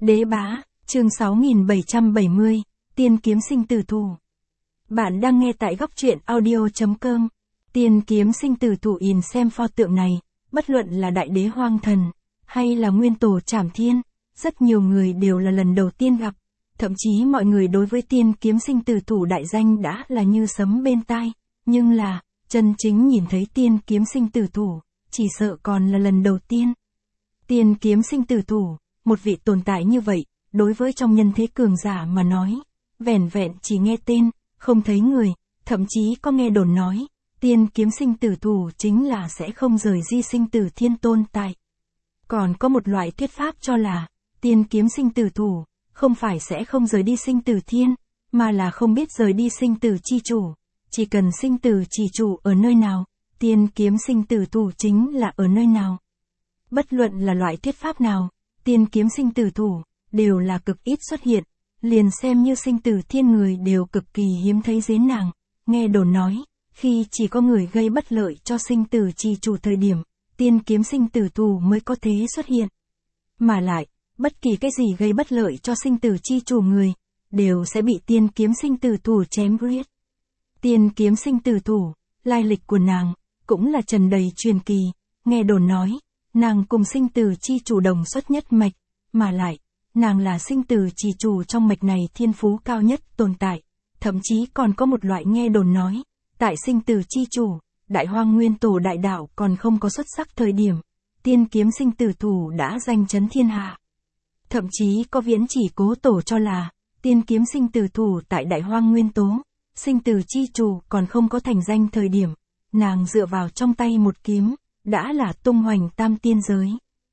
Đế bá, chương 6770, Tiên kiếm sinh tử thủ. Bạn đang nghe tại góc truyện audio.com. Tiên kiếm sinh tử thủ in xem pho tượng này, bất luận là đại đế hoang thần, hay là nguyên tổ Trảm Thiên, rất nhiều người đều là lần đầu tiên gặp. Thậm chí mọi người đối với tiên kiếm sinh tử thủ đại danh đã là như sấm bên tai, nhưng là, chân chính nhìn thấy tiên kiếm sinh tử thủ, chỉ sợ còn là lần đầu tiên. Tiên kiếm sinh tử thủ, một vị tồn tại như vậy, đối với trong nhân thế cường giả mà nói, vẻn vẹn chỉ nghe tên, không thấy người, thậm chí có nghe đồn nói, tiên kiếm sinh tử thủ chính là sẽ không rời di sinh tử thiên tồn tại. Còn có một loại thuyết pháp cho là, tiên kiếm sinh tử thủ, không phải sẽ không rời đi sinh tử thiên, mà là không biết rời đi sinh tử chi chủ. Chỉ cần sinh tử chỉ chủ ở nơi nào, tiên kiếm sinh tử thủ chính là ở nơi nào. Bất luận là loại thuyết pháp nào, tiên kiếm sinh tử thủ, đều là cực ít xuất hiện, liền xem như sinh tử thiên người đều cực kỳ hiếm thấy dế nàng. Nghe đồn nói, khi chỉ có người gây bất lợi cho sinh tử chi chủ thời điểm, tiên kiếm sinh tử thủ mới có thế xuất hiện. Mà lại, bất kỳ cái gì gây bất lợi cho sinh tử chi chủ người, đều sẽ bị tiên kiếm sinh tử thủ chém giết. Tiên kiếm sinh tử thủ, lai lịch của nàng, cũng là trần đầy truyền kỳ, nghe đồn nói, nàng cùng sinh tử chi chủ đồng xuất nhất mạch, mà lại, nàng là sinh tử chi chủ trong mạch này thiên phú cao nhất tồn tại, thậm chí còn có một loại nghe đồn nói, tại sinh tử chi chủ, đại hoang nguyên tổ đại đạo còn không có xuất sắc thời điểm, tiên kiếm sinh tử thủ đã danh chấn thiên hạ. Thậm chí có viễn chỉ cố tổ cho là, tiên kiếm sinh tử thủ tại đại hoang nguyên tố, sinh tử chi chủ còn không có thành danh thời điểm, nàng dựa vào trong tay một kiếm, đã là tung hoành tam tiên giới.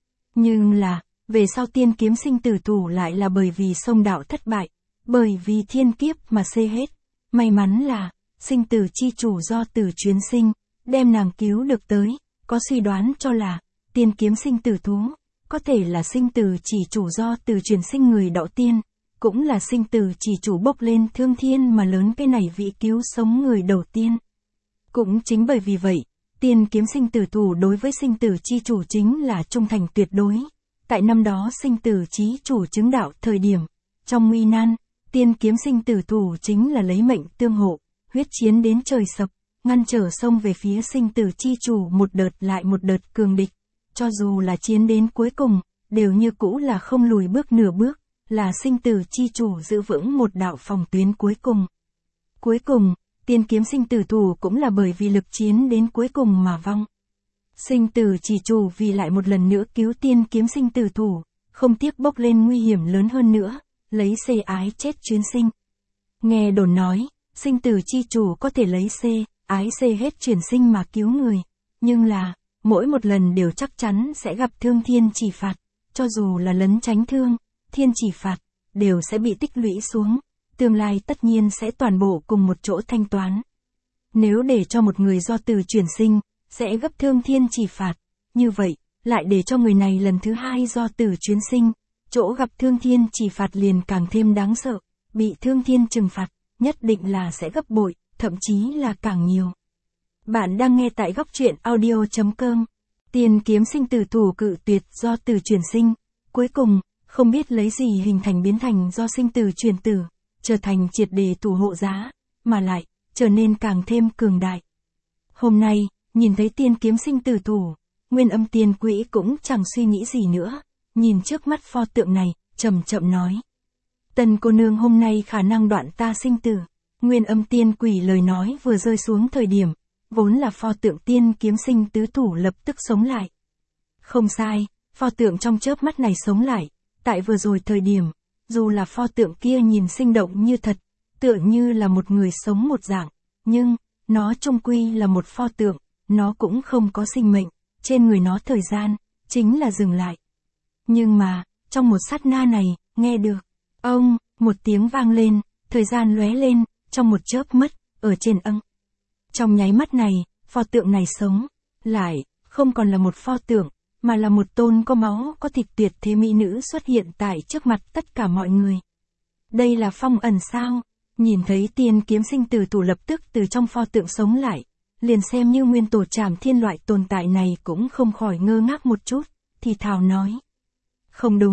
Nhưng là, về sau tiên kiếm sinh tử thủ lại là bởi vì sông đạo thất bại, bởi vì thiên kiếp mà xê hết. May mắn là, sinh tử chi chủ do tử chuyến sinh, đem nàng cứu được tới, có suy đoán cho là, tiên kiếm sinh tử thú, có thể là sinh tử chỉ chủ do tử chuyển sinh người đạo tiên, cũng là sinh tử chỉ chủ bốc lên thương thiên mà lớn cái này vị cứu sống người đầu tiên. Cũng chính bởi vì vậy, tiên kiếm sinh tử thủ đối với sinh tử chi chủ chính là trung thành tuyệt đối. Tại năm đó sinh tử chí chủ chứng đạo thời điểm, trong nguy nan, tiên kiếm sinh tử thủ chính là lấy mệnh tương hộ, huyết chiến đến trời sập, ngăn trở sông về phía sinh tử chi chủ một đợt lại một đợt cường địch. Cho dù là chiến đến cuối cùng, đều như cũ là không lùi bước nửa bước, là sinh tử chi chủ giữ vững một đạo phòng tuyến cuối cùng. Cuối cùng, tiên kiếm sinh tử thủ cũng là bởi vì lực chiến đến cuối cùng mà vong. Sinh tử chỉ chủ vì lại một lần nữa cứu tiên kiếm sinh tử thủ, không tiếc bốc lên nguy hiểm lớn hơn nữa, lấy xê ái chết chuyến sinh. Nghe đồn nói, sinh tử chi chủ có thể lấy ái xê hết chuyển sinh mà cứu người, nhưng là, mỗi một lần đều chắc chắn sẽ gặp thương thiên chỉ phạt, cho dù là lấn tránh thương, thiên chỉ phạt, đều sẽ bị tích lũy xuống, tương lai tất nhiên sẽ toàn bộ cùng một chỗ thanh toán. Nếu để cho một người do tử chuyển sinh, sẽ gấp thương thiên chỉ phạt, như vậy, lại để cho người này lần thứ hai do tử chuyển sinh, chỗ gặp thương thiên chỉ phạt liền càng thêm đáng sợ, bị thương thiên trừng phạt, nhất định là sẽ gấp bội, thậm chí là càng nhiều. Bạn đang nghe tại góc truyện audio.com. Tiên kiếm sinh tử thủ cự tuyệt do tử chuyển sinh, cuối cùng, không biết lấy gì hình thành biến thành do sinh tử chuyển tử, trở thành triệt để thủ hộ giá, mà lại, trở nên càng thêm cường đại. Hôm nay, nhìn thấy tiên kiếm sinh tử thủ, Nguyên Âm Tiên Quỷ cũng chẳng suy nghĩ gì nữa, nhìn trước mắt pho tượng này, chậm chậm nói. Tần cô nương hôm nay khả năng đoạn ta sinh tử. Nguyên Âm Tiên Quỷ lời nói vừa rơi xuống thời điểm, vốn là pho tượng tiên kiếm sinh tứ thủ lập tức sống lại. Không sai, pho tượng trong chớp mắt này sống lại, tại vừa rồi thời điểm, dù là pho tượng kia nhìn sinh động như thật, tựa như là một người sống một dạng, nhưng, nó chung quy là một pho tượng, nó cũng không có sinh mệnh, trên người nó thời gian, chính là dừng lại. Nhưng mà, trong một sát na này, nghe được, ông, một tiếng vang lên, thời gian lóe lên, trong một chớp mắt, ở trên trong nháy mắt này, pho tượng này sống, lại, không còn là một pho tượng, mà là một tôn có máu có thịt tuyệt thế mỹ nữ xuất hiện tại trước mặt tất cả mọi người. Đây là phong ẩn sao? Nhìn thấy tiên kiếm sinh tử thủ lập tức từ trong pho tượng sống lại, liền xem như nguyên tổ Trảm Thiên loại tồn tại này cũng không khỏi ngơ ngác một chút, thì thào nói. Không đúng,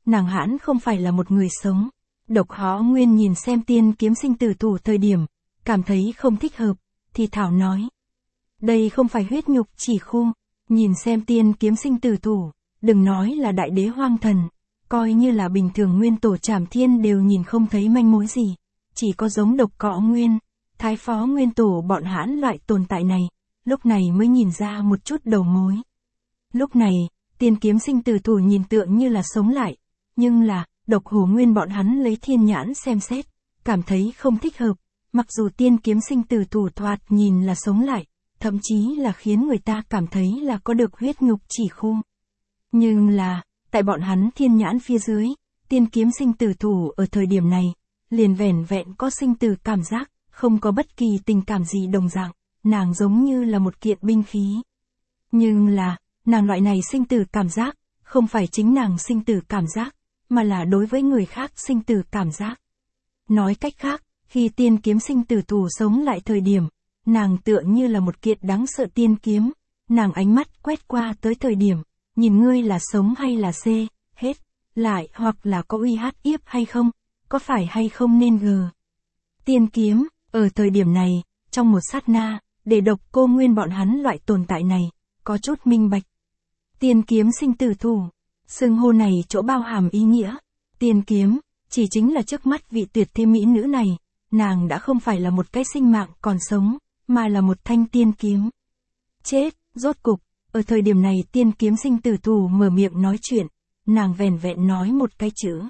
nàng hãn không phải là một người sống. Độc Hó Nguyên nhìn xem tiên kiếm sinh tử thủ thời điểm, cảm thấy không thích hợp, thì thảo nói. Đây không phải huyết nhục chỉ khu, nhìn xem tiên kiếm sinh tử thủ, đừng nói là đại đế hoang thần, coi như là bình thường nguyên tổ Trảm Thiên đều nhìn không thấy manh mối gì, chỉ có giống Độc Cỏ Nguyên, Thái Phó Nguyên tổ bọn hãn loại tồn tại này, lúc này mới nhìn ra một chút đầu mối. Lúc này, tiên kiếm sinh tử thủ nhìn tượng như là sống lại, nhưng là, Độc Hổ Nguyên bọn hắn lấy thiên nhãn xem xét, cảm thấy không thích hợp, mặc dù tiên kiếm sinh tử thủ thoạt nhìn là sống lại, thậm chí là khiến người ta cảm thấy là có được huyết nhục chỉ khu. Nhưng là, tại bọn hắn thiên nhãn phía dưới, tiên kiếm sinh tử thủ ở thời điểm này, liền vẻn vẹn có sinh tử cảm giác, không có bất kỳ tình cảm gì đồng dạng, nàng giống như là một kiện binh khí. Nhưng là, nàng loại này sinh tử cảm giác, không phải chính nàng sinh tử cảm giác, mà là đối với người khác sinh tử cảm giác. Nói cách khác, khi tiên kiếm sinh tử thủ sống lại thời điểm, nàng tựa như là một kiện đáng sợ tiên kiếm, nàng ánh mắt quét qua tới thời điểm, nhìn ngươi là sống hay là hết, lại hoặc là có uy hát yếp hay không, có phải hay không nên gờ. Tiên kiếm, ở thời điểm này, trong một sát na, để Độc Cô Nguyên bọn hắn loại tồn tại này, có chút minh bạch. Tiên kiếm sinh tử thủ, xưng hô này chỗ bao hàm ý nghĩa. Tiên kiếm, chỉ chính là trước mắt vị tuyệt thế mỹ nữ này, nàng đã không phải là một cái sinh mạng còn sống, mà là một thanh tiên kiếm. Chết, rốt cục, ở thời điểm này tiên kiếm sinh tử thủ mở miệng nói chuyện, nàng vẻn vẹn nói một cái chữ.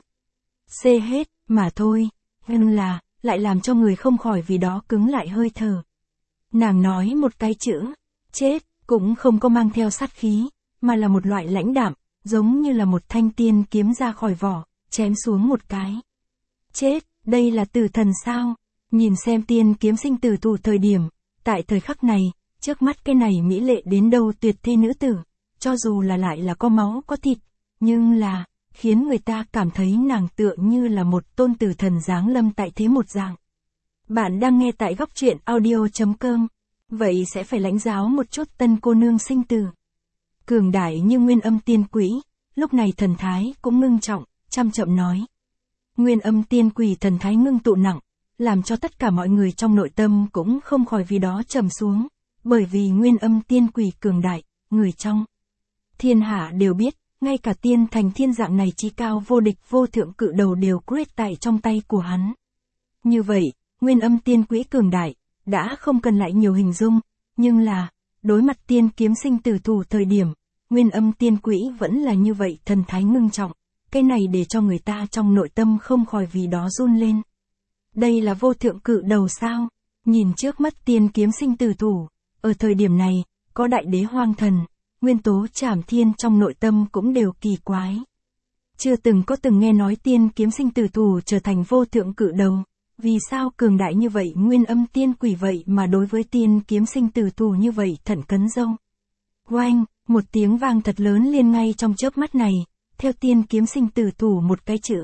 Hết, mà thôi, nhưng là, lại làm cho người không khỏi vì đó cứng lại hơi thở. Nàng nói một cái chữ, chết, cũng không có mang theo sát khí, mà là một loại lãnh đạm, giống như là một thanh tiên kiếm ra khỏi vỏ, chém xuống một cái. Chết, đây là tử thần sao? Nhìn xem tiên kiếm sinh tử thủ thời điểm, tại thời khắc này, trước mắt cái này mỹ lệ đến đâu tuyệt thế nữ tử, cho dù là lại là có máu có thịt, nhưng là, khiến người ta cảm thấy nàng tựa như là một tôn tử thần giáng lâm tại thế một dạng. Bạn đang nghe tại góc truyện audio.com, vậy sẽ phải lãnh giáo một chút tân cô nương sinh tử. Cường đại như Nguyên Âm Tiên Quỷ, lúc này thần thái cũng ngưng trọng, chăm chậm nói. Nguyên Âm Tiên Quỷ thần thái ngưng tụ nặng, làm cho tất cả mọi người trong nội tâm cũng không khỏi vì đó trầm xuống, bởi vì Nguyên Âm Tiên Quỷ cường đại, người trong thiên hạ đều biết, ngay cả tiên thành thiên dạng này chí cao vô địch vô thượng cự đầu đều quyết tại trong tay của hắn. Như vậy, Nguyên Âm Tiên Quỷ cường đại, đã không cần lại nhiều hình dung, nhưng là, đối mặt tiên kiếm sinh tử thủ thời điểm, Nguyên Âm Tiên Quỷ vẫn là như vậy thần thái ngưng trọng, cái này để cho người ta trong nội tâm không khỏi vì đó run lên. Đây là vô thượng cự đầu sao? Nhìn trước mắt tiên kiếm sinh tử thủ, ở thời điểm này, có đại đế hoang thần, nguyên tố Trảm Thiên trong nội tâm cũng đều kỳ quái. Chưa từng nghe nói tiên kiếm sinh tử thủ trở thành vô thượng cự đầu, vì sao cường đại như vậy Nguyên Âm Tiên Quỷ vậy mà đối với tiên kiếm sinh tử thủ như vậy thận cấn dâu. Oanh, một tiếng vang thật lớn liên ngay trong chớp mắt này, theo tiên kiếm sinh tử thủ một cái chữ.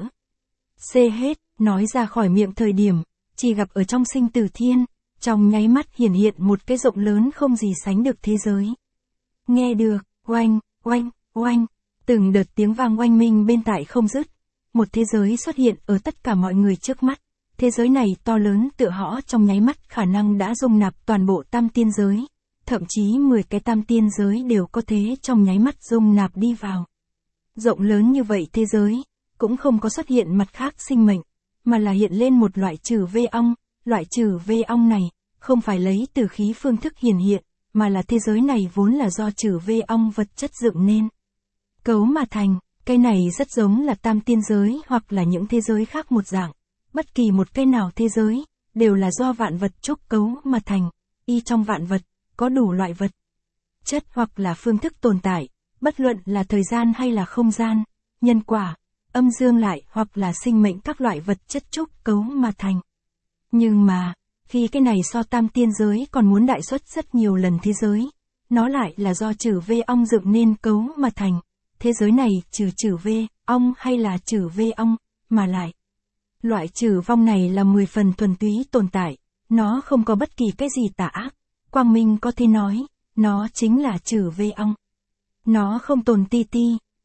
Hết, nói ra khỏi miệng thời điểm, chỉ gặp ở trong sinh tử thiên, trong nháy mắt hiện một cái rộng lớn không gì sánh được thế giới. Nghe được, oanh, oanh, oanh, từng đợt tiếng vang oanh minh bên tại không dứt, một thế giới xuất hiện ở tất cả mọi người trước mắt. Thế giới này to lớn tựa hõ trong nháy mắt khả năng đã dung nạp toàn bộ tam tiên giới, thậm chí 10 cái tam tiên giới đều có thế trong nháy mắt dung nạp đi vào. Rộng lớn như vậy thế giới, cũng không có xuất hiện mặt khác sinh mệnh, mà là hiện lên một loại trừ vê ong, loại trừ vê ong này, không phải lấy từ khí phương thức hiện, mà là thế giới này vốn là do trừ vê ong vật chất dựng nên. Cấu mà thành, cái này rất giống là tam tiên giới hoặc là những thế giới khác một dạng. Bất kỳ một cái nào thế giới, đều là do vạn vật trúc cấu mà thành, y trong vạn vật, có đủ loại vật chất hoặc là phương thức tồn tại, bất luận là thời gian hay là không gian, nhân quả, âm dương lại hoặc là sinh mệnh các loại vật chất trúc cấu mà thành. Nhưng mà, khi cái này so tam tiên giới còn muốn đại xuất rất nhiều lần thế giới, nó lại là do trừ vê ong dựng nên cấu mà thành. Thế giới này trừ vê ong hay là trừ vê ong, mà lại. Loại trừ vong này là 10 phần thuần túy tồn tại, nó không có bất kỳ cái gì tà ác. Quang Minh có thể nói, nó chính là trừ vê ong. Nó không tồn ti,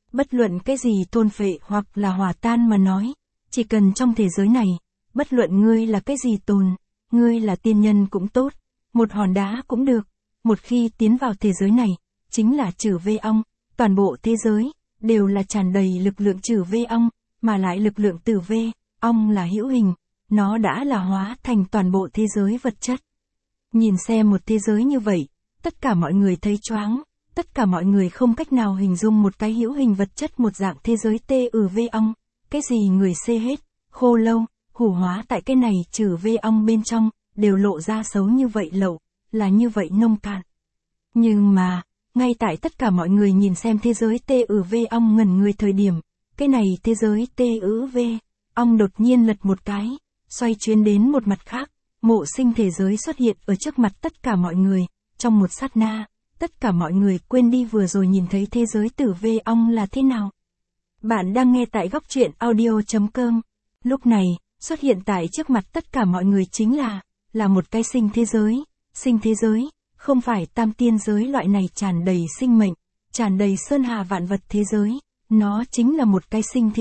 Bất luận cái gì thôn phệ hoặc là hòa tan mà nói, chỉ cần trong thế giới này, bất luận ngươi là cái gì tồn, ngươi là tiên nhân cũng tốt, một hòn đá cũng được, một khi tiến vào thế giới này, chính là trừ vê ong, toàn bộ thế giới, đều là tràn đầy lực lượng trừ vê ong, mà lại lực lượng tử vê, ong là hữu hình, nó đã là hóa thành toàn bộ thế giới vật chất. Nhìn xem một thế giới như vậy, tất cả mọi người thấy choáng, tất cả mọi người không cách nào hình dung một cái hữu hình vật chất một dạng thế giới TÜV ong, cái gì người xê hết, khô lâu, hủ hóa tại cái này trừ vê ong bên trong, đều lộ ra xấu như vậy lậu, là như vậy nông cạn. Nhưng mà, ngay tại tất cả mọi người nhìn xem thế giới TÜV ong ngẩn người thời điểm, cái này thế giới TÜV ong đột nhiên lật một cái, xoay chuyến đến một mặt khác, mộ sinh thế giới xuất hiện ở trước mặt tất cả mọi người, trong một sát na, tất cả mọi người quên đi vừa rồi nhìn thấy thế giới tử vê ong là thế nào. Bạn đang nghe tại góc truyện audio.com. Lúc này, xuất hiện tại trước mặt tất cả mọi người chính là một cái sinh thế giới, không phải tam tiên giới loại này tràn đầy sinh mệnh, tràn đầy sơn hà vạn vật thế giới, nó chính là một cái sinh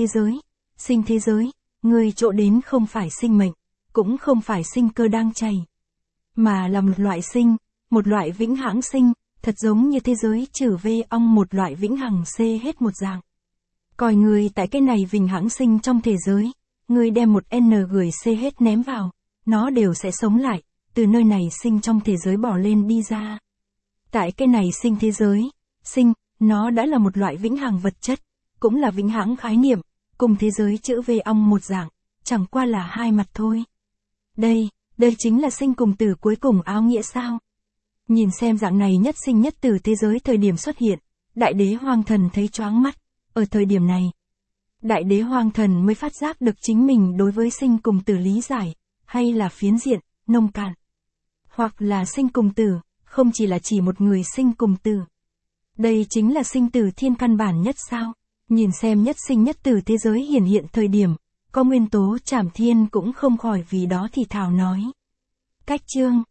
thế giới, người chỗ đến không phải sinh mệnh, cũng không phải sinh cơ đang chảy, mà là một loại vĩnh hằng sinh, thật giống như thế giới trừ vê ong một loại vĩnh hằng xê hết một dạng. Coi người tại cái này vĩnh hằng sinh trong thế giới, người đem một n gửi xê hết ném vào, nó đều sẽ sống lại, từ nơi này sinh trong thế giới bỏ lên đi ra. Tại cái này sinh thế giới, nó đã là một loại vĩnh hằng vật chất, cũng là vĩnh hằng khái niệm, cùng thế giới chữ vê ong một dạng, chẳng qua là hai mặt thôi. Đây chính là sinh cùng tử cuối cùng áo nghĩa sao? Nhìn xem dạng này nhất sinh nhất tử thế giới thời điểm xuất hiện, Đại Đế Hoang Thần thấy choáng mắt, ở thời điểm này, Đại Đế Hoang Thần mới phát giác được chính mình đối với sinh cùng tử lý giải, hay là phiến diện, nông cạn. Hoặc là sinh cùng tử, không chỉ là chỉ một người sinh cùng tử. Đây chính là sinh tử thiên căn bản nhất sao? Nhìn xem nhất sinh nhất tử thế giới hiển hiện thời điểm, có nguyên tố Trảm Thiên cũng không khỏi vì đó thì thào nói. Cách chương